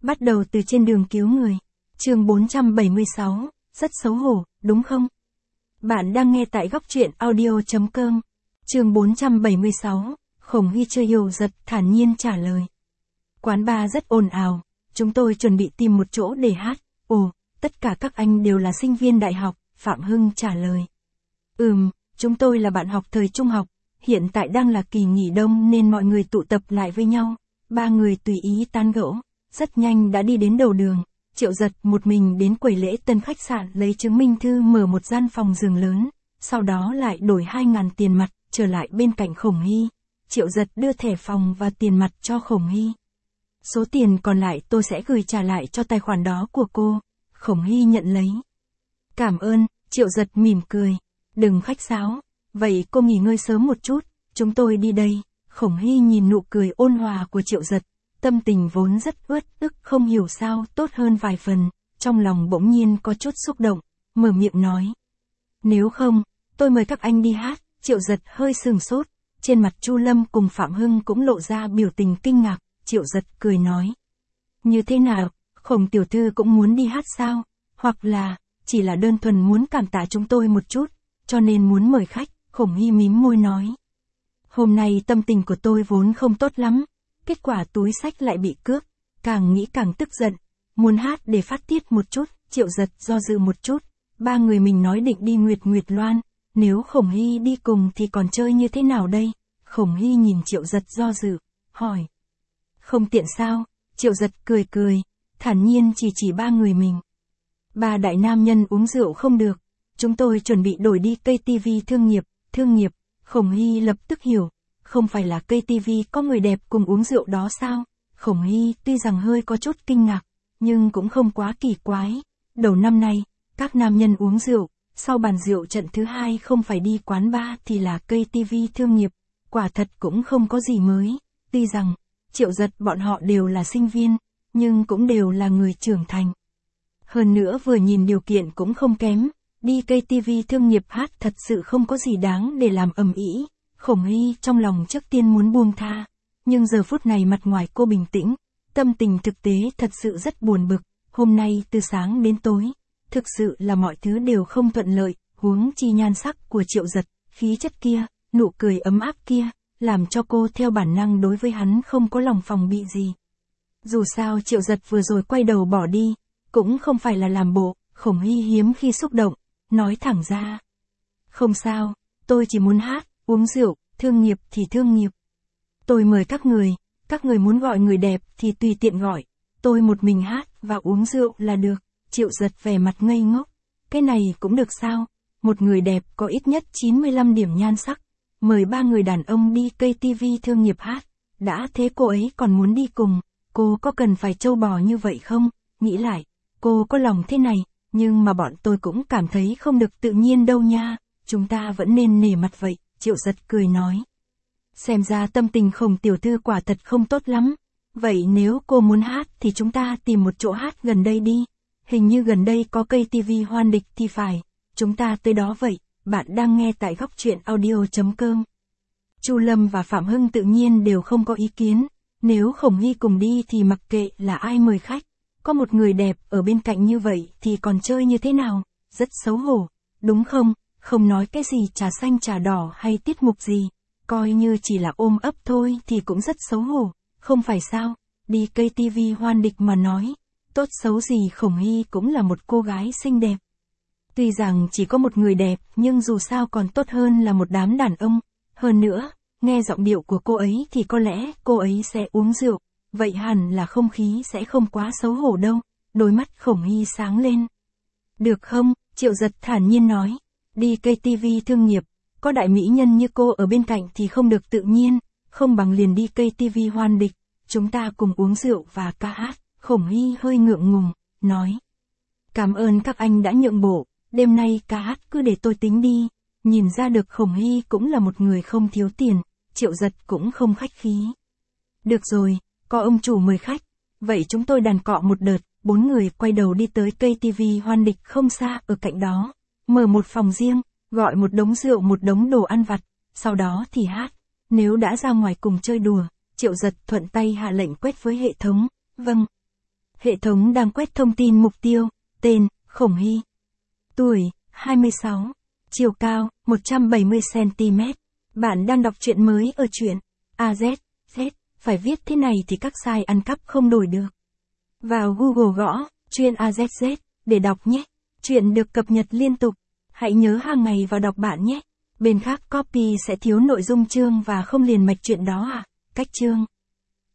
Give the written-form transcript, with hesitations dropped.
Bắt đầu từ trên đường cứu người. Chương 476, rất xấu hổ, đúng không? Bạn đang nghe tại góc truyện audio.com. Chương 476, Khổng Hy chưa hiểu giật thản nhiên trả lời. Quán bar rất ồn ào, chúng tôi chuẩn bị tìm một chỗ để hát. Ồ, tất cả các anh đều là sinh viên đại học, Phạm Hưng trả lời. Chúng tôi là bạn học thời trung học, hiện tại đang là kỳ nghỉ đông nên mọi người tụ tập lại với nhau. Ba người tùy ý tán gẫu, rất nhanh đã đi đến đầu đường. Triệu Giật một mình đến quầy lễ tân khách sạn lấy chứng minh thư mở một gian phòng giường lớn, sau đó lại đổi 2.000 tiền mặt, trở lại bên cạnh Khổng Hy. Triệu Giật đưa thẻ phòng và tiền mặt cho Khổng Hy. Số tiền còn lại tôi sẽ gửi trả lại cho tài khoản đó của cô. Khổng Hy nhận lấy. Cảm ơn, Triệu Giật mỉm cười. Đừng khách sáo, vậy cô nghỉ ngơi sớm một chút, chúng tôi đi đây. Khổng Hy nhìn nụ cười ôn hòa của Triệu Giật, tâm tình vốn rất uất ức không hiểu sao tốt hơn vài phần, trong lòng bỗng nhiên có chút xúc động, mở miệng nói. Nếu không, tôi mời các anh đi hát. Triệu Giật hơi sừng sốt, trên mặt Chu Lâm cùng Phạm Hưng cũng lộ ra biểu tình kinh ngạc. Triệu Giật cười nói. Như thế nào, Khổng tiểu thư cũng muốn đi hát sao? Hoặc là, chỉ là đơn thuần muốn cảm tạ chúng tôi một chút, cho nên muốn mời khách. Khổng Hy mím môi nói. Hôm nay tâm tình của tôi vốn không tốt lắm, kết quả túi xách lại bị cướp, càng nghĩ càng tức giận, muốn hát để phát tiết một chút. Triệu Giật do dự một chút, ba người mình nói định đi Nguyệt Loan, nếu Khổng Hy đi cùng thì còn chơi như thế nào đây? Khổng Hy nhìn Triệu Giật do dự, hỏi. Không tiện sao? Triệu Giật cười, thản nhiên chỉ ba người mình. Ba đại nam nhân uống rượu không được, chúng tôi chuẩn bị đổi đi KTV thương nghiệp. Khổng Hy lập tức hiểu, không phải là KTV có người đẹp cùng uống rượu đó sao? Khổng Hy tuy rằng hơi có chút kinh ngạc, nhưng cũng không quá kỳ quái. Đầu năm nay, các nam nhân uống rượu, sau bàn rượu trận thứ hai không phải đi quán bar thì là KTV thương nghiệp, quả thật cũng không có gì mới. Tuy rằng, Triệu Giật bọn họ đều là sinh viên, nhưng cũng đều là người trưởng thành. Hơn nữa vừa nhìn điều kiện cũng không kém, đi KTV thương nghiệp hát thật sự không có gì đáng để làm ầm ĩ. Khổng Hy trong lòng trước tiên muốn buông tha, nhưng giờ phút này mặt ngoài cô bình tĩnh, tâm tình thực tế thật sự rất buồn bực. Hôm nay từ sáng đến tối, thực sự là mọi thứ đều không thuận lợi, huống chi nhan sắc của Triệu Giật, khí chất kia, nụ cười ấm áp kia, làm cho cô theo bản năng đối với hắn không có lòng phòng bị gì. Dù sao Triệu Giật vừa rồi quay đầu bỏ đi, cũng không phải là làm bộ. Khổng Hy hiếm khi xúc động, nói thẳng ra. Không sao, tôi chỉ muốn hát, uống rượu, thương nghiệp thì thương nghiệp. Tôi mời các người muốn gọi người đẹp thì tùy tiện gọi, tôi một mình hát và uống rượu là được. Triệu Giật vẻ mặt ngây ngốc, cái này cũng được sao? Một người đẹp có ít nhất 95 điểm nhan sắc, mời ba người đàn ông đi KTV thương nghiệp hát, đã thế cô ấy còn muốn đi cùng, cô có cần phải trâu bò như vậy không? Nghĩ lại, cô có lòng thế này, nhưng mà bọn tôi cũng cảm thấy không được tự nhiên đâu nha, chúng ta vẫn nên nể mặt vậy. Triệu Giật cười nói. Xem ra tâm tình Khổng tiểu thư quả thật không tốt lắm. Vậy nếu cô muốn hát thì chúng ta tìm một chỗ hát gần đây đi. Hình như gần đây có KTV Hoan Địch thì phải. Chúng ta tới đó vậy. Bạn đang nghe tại góc truyện audio.com. Chu Lâm và Phạm Hưng tự nhiên đều không có ý kiến. Nếu Khổng Hy cùng đi thì mặc kệ là ai mời khách. Có một người đẹp ở bên cạnh như vậy thì còn chơi như thế nào? Rất xấu hổ, đúng không? Không nói cái gì trà xanh trà đỏ hay tiết mục gì, coi như chỉ là ôm ấp thôi thì cũng rất xấu hổ, không phải sao? Đi KTV Hoan Địch mà nói, tốt xấu gì Khổng Hy cũng là một cô gái xinh đẹp. Tuy rằng chỉ có một người đẹp nhưng dù sao còn tốt hơn là một đám đàn ông. Hơn nữa, nghe giọng điệu của cô ấy thì có lẽ cô ấy sẽ uống rượu, vậy hẳn là không khí sẽ không quá xấu hổ đâu. Đôi mắt Khổng Hy sáng lên. Được không? Triệu Giật thản nhiên nói. Đi KTV thương nghiệp, có đại mỹ nhân như cô ở bên cạnh thì không được tự nhiên, không bằng liền đi KTV Hoan Địch, chúng ta cùng uống rượu và ca hát. Khổng Hy hơi ngượng ngùng, nói. Cảm ơn các anh đã nhượng bộ, đêm nay ca hát cứ để tôi tính đi. Nhìn ra được Khổng Hy cũng là một người không thiếu tiền, Triệu Giật cũng không khách khí. Được rồi, có ông chủ mời khách, vậy chúng tôi đàn cọ một đợt. Bốn người quay đầu đi tới KTV Hoan Địch không xa ở cạnh đó, mở một phòng riêng, gọi một đống rượu một đống đồ ăn vặt, sau đó thì hát. Nếu đã ra ngoài cùng chơi đùa, Triệu Giật thuận tay hạ lệnh quét với hệ thống. Vâng. Hệ thống đang quét thông tin mục tiêu, tên, Khổng Hy. Tuổi, 26. Chiều cao, 170cm. Bạn đang đọc truyện mới ở truyện AZ. Phải viết thế này thì các site ăn cắp không đổi được. Vào Google gõ, truyện AZZ, để đọc nhé. Truyện được cập nhật liên tục. Hãy nhớ hàng ngày vào đọc bạn nhé. Bên khác copy sẽ thiếu nội dung chương và không liền mạch truyện đó à? Cách chương.